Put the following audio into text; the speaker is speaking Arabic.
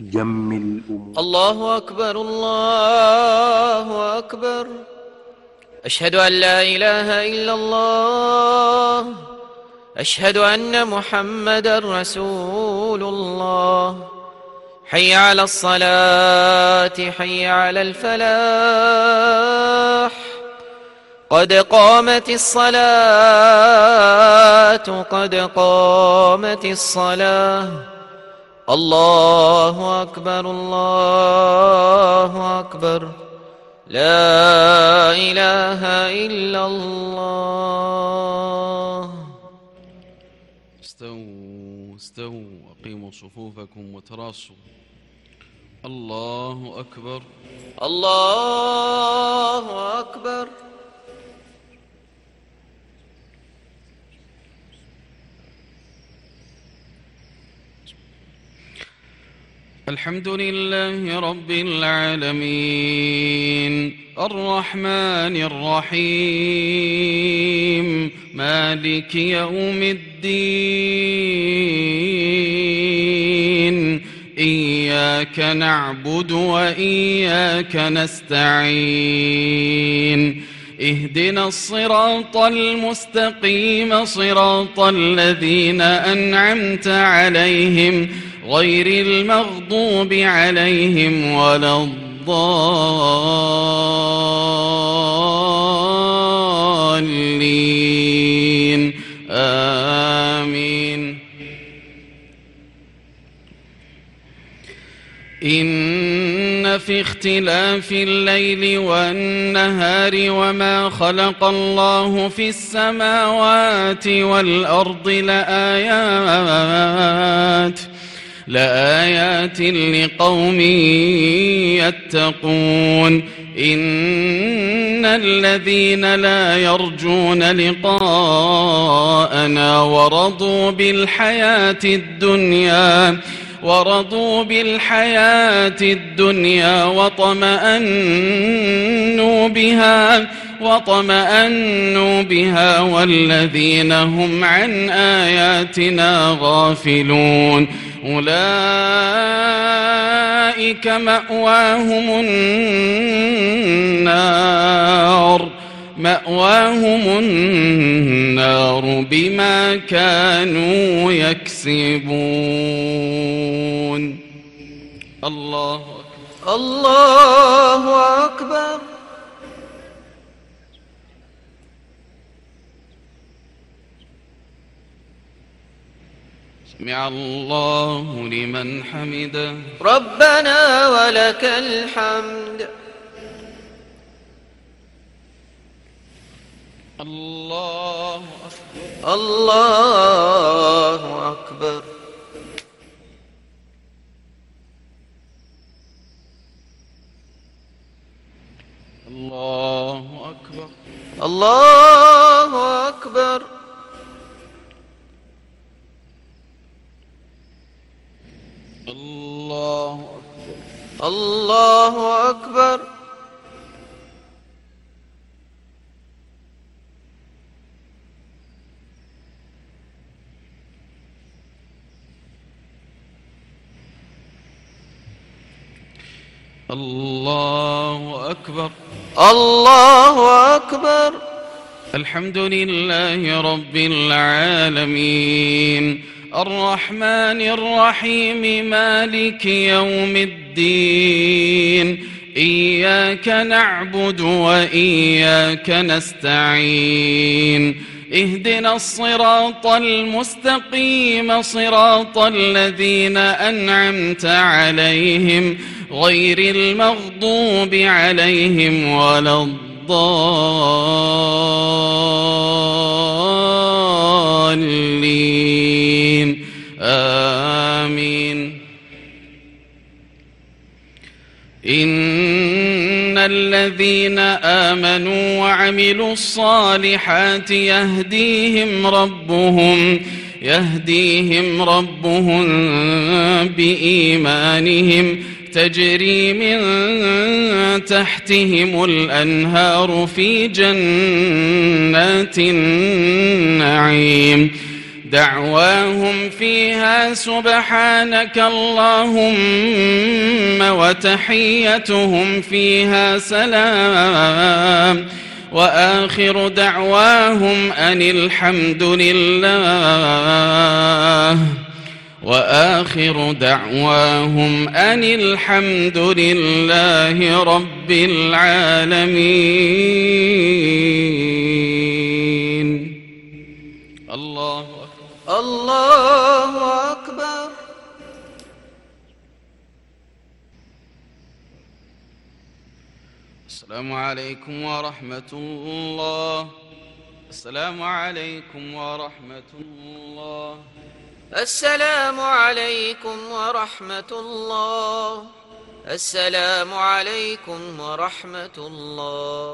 جمل أمور. الله أكبر الله أكبر. أشهد أن لا إله إلا الله. أشهد أن محمدا رسول الله. حي على الصلاة حي على الفلاح. قد قامت الصلاة قد قامت الصلاة. الله أكبر الله أكبر. لا إله إلا الله. استووا استووا أقيموا صفوفكم وتراصوا. الله أكبر الله أكبر. الحمد لله رب العالمين الرحمن الرحيم مالك يوم الدين إياك نعبد وإياك نستعين اهدنا الصراط المستقيم صراط الذين أنعمت عليهم غير المغضوب عليهم ولا الضالين آمين. إن في اختلاف الليل والنهار وما خلق الله في السماوات والأرض لآيات لقوم يتقون. إن الذين لا يرجون لقاءنا ورضوا بالحياة الدنيا وطمأنوا بها والذين هم عن آياتنا غافلون أولئك مأواهم النار بما كانوا يكسبون. الله أكبر الله أكبر. سمع الله لمن حمده. ربنا ولك الحمد. الله أكبر الله أكبر. الله أكبر الله أكبر. الله أكبر الله أكبر. الله أكبر الله أكبر. الحمد لله رب العالمين الرحمن الرحيم مالك يوم الدين إياك نعبد وإياك نستعين اهدنا الصراط المستقيم صراط الذين أنعمت عليهم غير المغضوب عليهم ولا الضالين آمين. إن الذين آمنوا وعملوا الصالحات يهديهم ربهم بإيمانهم تجري من تحتهم الأنهار في جنات النعيم دعواهم فيها سبحانك اللهم وتحيتهم فيها سلام وآخر دعواهم أن الحمد لله رب العالمين. الله أكبر. الله أكبر. السلام عليكم ورحمة الله. السلام عليكم ورحمة الله. السلام عليكم ورحمة الله. السلام عليكم ورحمة الله.